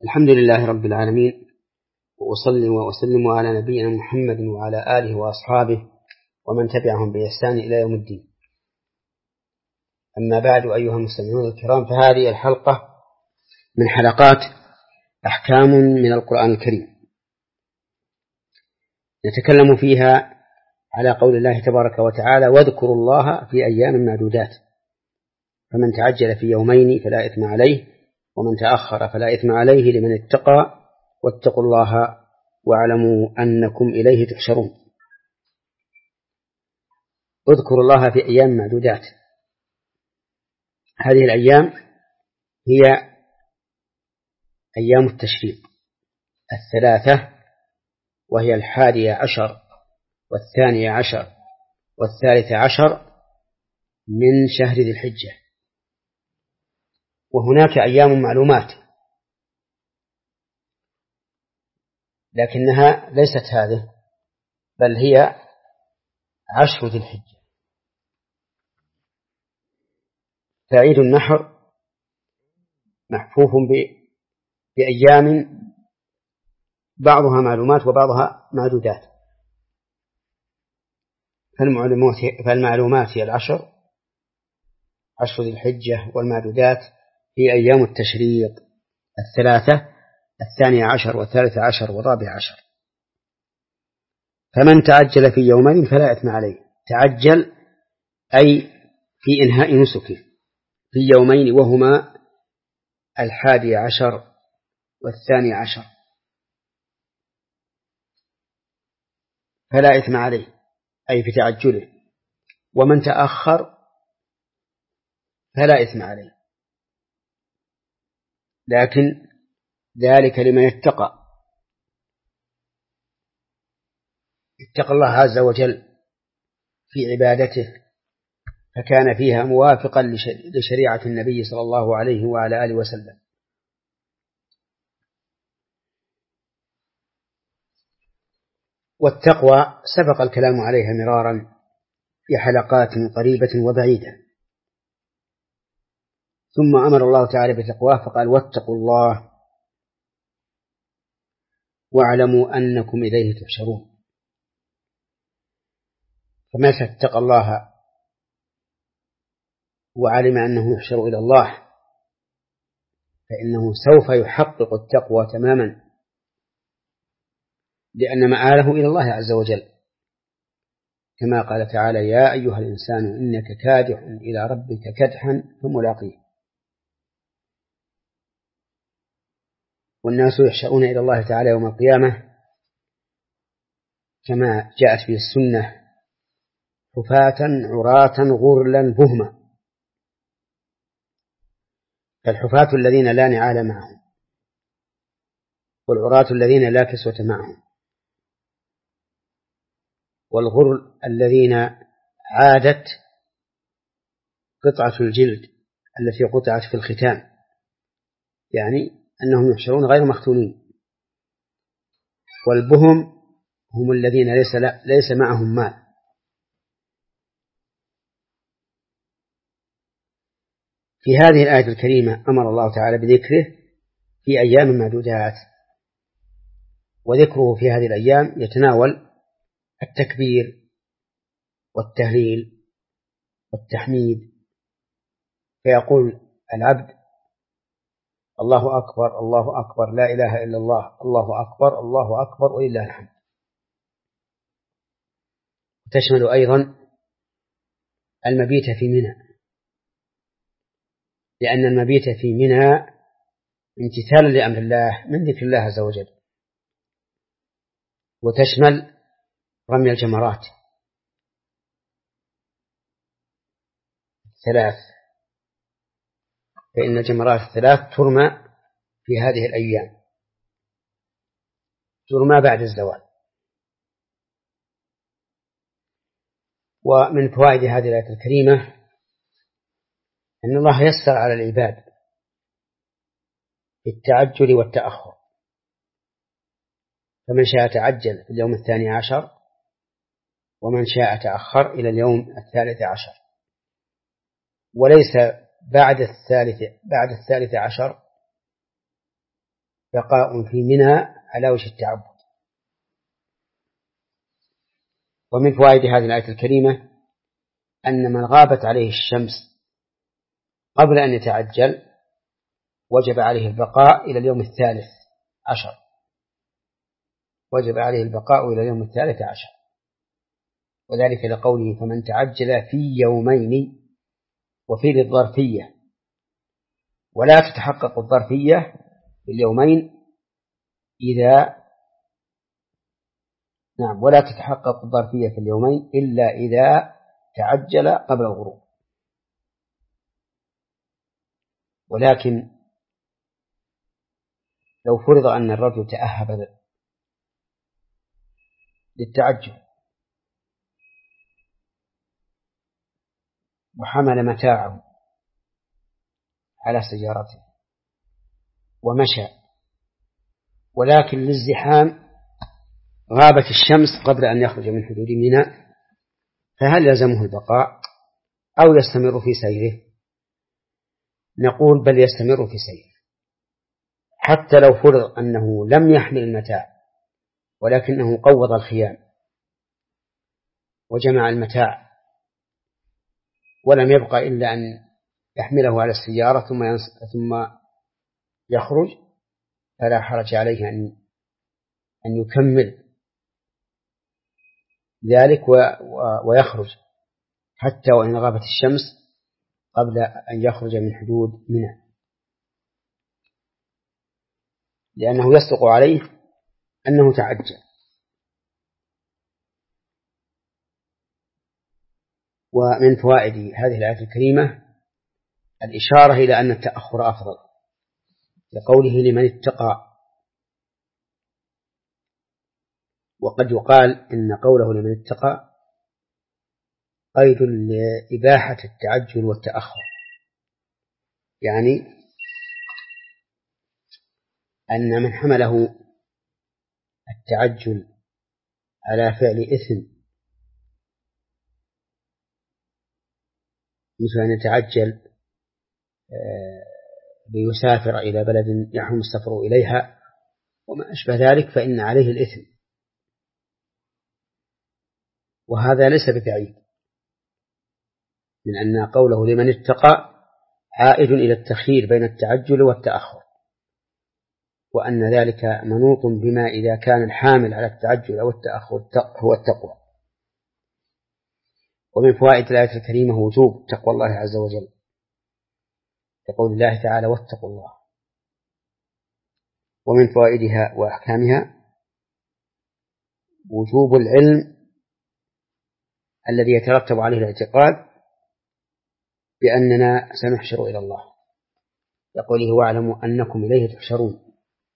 الحمد لله رب العالمين، وأصلي وأسلم على نبينا محمد وعلى آله وأصحابه ومن تبعهم بإحسان إلى يوم الدين. أما بعد، أيها المستمعون الكرام، فهذه الحلقة من حلقات أحكام من القرآن الكريم، نتكلم فيها على قول الله تبارك وتعالى: واذكروا الله في أيام معدودات، فمن تعجل في يومين فلا إثم عليه، ومن تأخر فلا إثم عليه، لمن اتقى، واتقوا الله واعلموا أنكم إليه تحشرون. اذكروا الله في أيام معدودات. هذه الأيام هي أيام التشريق الثلاثة، وهي 11 و12 و13 من شهر ذي الحجة. وهناك أيام معلومات، لكنها ليست هذه، بل هي 10 ذي الحجة. فعيد النحر محفوف بأيام بعضها معلومات وبعضها معدودات. فالمعلومات هي 10 ذي الحجة، والمعدودات هي أيام التشريق الثلاثة، 12 و13 و14. فمن تعجل في يومين فلا إثم عليه. تعجل أي في إنهاء نسكه في يومين، وهما 11 و12، فلا إثم عليه أي في تعجله. ومن تأخر فلا إثم عليه، لكن ذلك لمن اتقى الله عز وجل في عبادته، فكان فيها موافقا لشريعة النبي صلى الله عليه وعلى آله وسلم. والتقوى سبق الكلام عليها مرارا في حلقات قريبة وبعيدة، ثم أمر الله تعالى بتقواه فقال: واتقوا الله واعلموا أنكم إليه تحشرون. فمتى اتقى الله وعلم أنه يحشر إلى الله، فإنه سوف يحقق التقوى تماما، لأن مآله إلى الله عز وجل، كما قال تعالى: يا أيها الإنسان إنك كادح إلى ربك كدحا فملاقيه. والناس يحشرون إلى الله تعالى يوم القيامة كما جاءت في السنة: حفاة عراة غرلا بهما. فالحفاة الذين لا نعال معهم، والعراة الذين لا كسوة معهم، والغرل الذين عادت قطعة الجلد التي قطعت في الختان، يعني أنهم يحشرون غير مختونين. والبهم هم الذين ليس معهم مال. في هذه الآية الكريمة أمر الله تعالى بذكره في أيام معدودات، وذكره في هذه الأيام يتناول التكبير والتهليل والتحميد. فيقول العبد: الله أكبر الله أكبر، لا إله إلا الله، الله أكبر الله أكبر ولله الحمد. تشمل أيضا المبيت في منى، لأن المبيت في منى امتثالا لأمر الله من ذكر الله عز وجل. وتشمل رمي الجمرات 3، فإن الجمرات 3 ترمى في هذه الأيام، ترمى بعد الزوال. ومن فوائد هذه الآية الكريمة أن الله يسر على العباد بالتعجل والتأخر، فمن شاء تعجل في اليوم 12، ومن شاء تأخر إلى اليوم 13، وليس بعد 13 بقاء في منى على وجه التعبد. ومن فوائد هذه الآية الكريمة أن من غابت عليه الشمس قبل أن يتعجل وجب عليه البقاء إلى اليوم 13، وجب عليه البقاء إلى اليوم 13، وذلك لقوله فمن تعجل في يومين، وفي الظرفية، ولا تتحقق الظرفية في اليومين ولا تتحقق الظرفية في اليومين إلا إذا تعجل قبل الغروب. ولكن لو فرض أن الرجل تأهب للتعجل وحمل متاعه على سيارته ومشى، ولكن للزحام غابت الشمس قبل أن يخرج من حدود منى، فهل يلزمه البقاء أو يستمر في سيره؟ نقول بل يستمر في سيره، حتى لو فرض أنه لم يحمل المتاع ولكنه قوض الخيام وجمع المتاع ولم يبقى إلا أن يحمله على السيارة ثم يخرج، فلا حرج عليه أن يكمل ذلك ويخرج حتى وإن غابت الشمس قبل أن يخرج من حدود منى، لأنه يصدق عليه أنه تعجل. ومن فوائد هذه الآية الكريمة الإشارة إلى أن التأخر أفضل، لقوله لمن اتقى. وقد يقال إن قوله لمن اتقى قيد لإباحة التعجل والتأخر، يعني أن من حمله التعجل على فعل إثم مثل أن يتعجل ليسافر إلى بلد يحرم السفر إليها وما أشبه ذلك، فإن عليه الإثم، وهذا ليس ببعيد من أن قوله لمن اتقى عائد إلى التخيير بين التعجل والتأخر، وأن ذلك منوط بما إذا كان الحامل على التعجل أو التأخر هو التقوى. ومن فوائد الآية الكريمة وجوب تقوى الله عز وجل، يقول الله تعالى واتقوا الله. ومن فوائدها وأحكامها وجوب العلم الذي يترتب عليه الاعتقاد بأننا سنحشر إلى الله، يقوله واعلموا أنكم إليه تحشرون،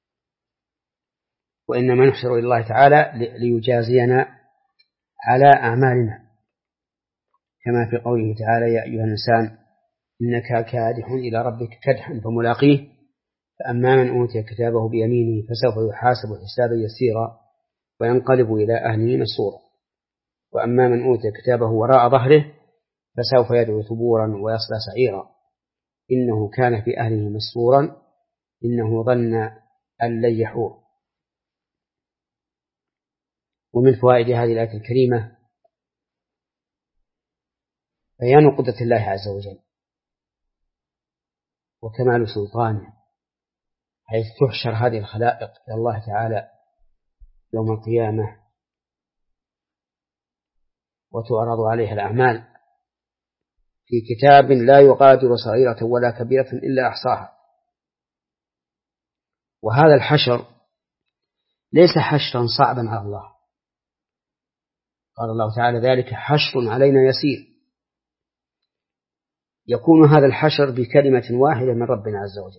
وإنما نحشر إلى الله تعالى ليجازينا على أعمالنا، كما في قوله تعالى يا أيها الإنسان إنك كادح إلى ربك كدحا فملاقيه، فأما من أوتي كتابه بيمينه فسوف يحاسب حسابا يسيرا وينقلب إلى أهله مسرورا، وأما من أوتي كتابه وراء ظهره فسوف يدعو ثبورا ويصلى سعيرا إنه كان في أهله مسرورا إنه ظن أن لن يحور. ومن فوائد هذه الآية الكريمة بيان قدرة الله عز وجل وكمال سلطانه، حيث تحشر هذه الخلائق إلى الله تعالى يوم القيامة وتعرض عليها الأعمال في كتاب لا يغادر صغيرة ولا كبيرة إلا أحصاها. وهذا الحشر ليس حشرا صعبا على الله، قال الله تعالى ذلك حشر علينا يسير، يكون هذا الحشر بكلمة واحدة من ربنا عز وجل،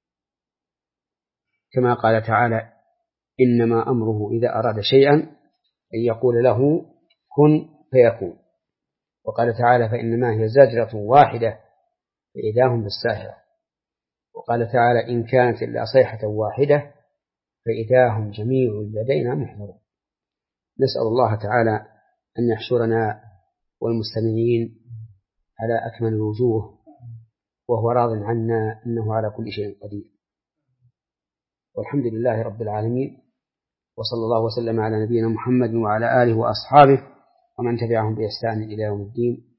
كما قال تعالى إنما أمره إذا أراد شيئا أن يقول له كن فيكون. وقال تعالى فإنما هي زجرة واحدة فإذا هم بالساهرة. وقال تعالى إن كانت إلا صيحة واحدة فإذا هم جميع لدينا محضرون. نسأل الله تعالى أن يحشرنا والمستمعين على أكمل الوجوه وهو راض عنا إنه على كل شيء قدير. والحمد لله رب العالمين، وصلى الله وسلم على نبينا محمد وعلى آله وأصحابه ومن تبعهم بإحسان إلى يوم الدين.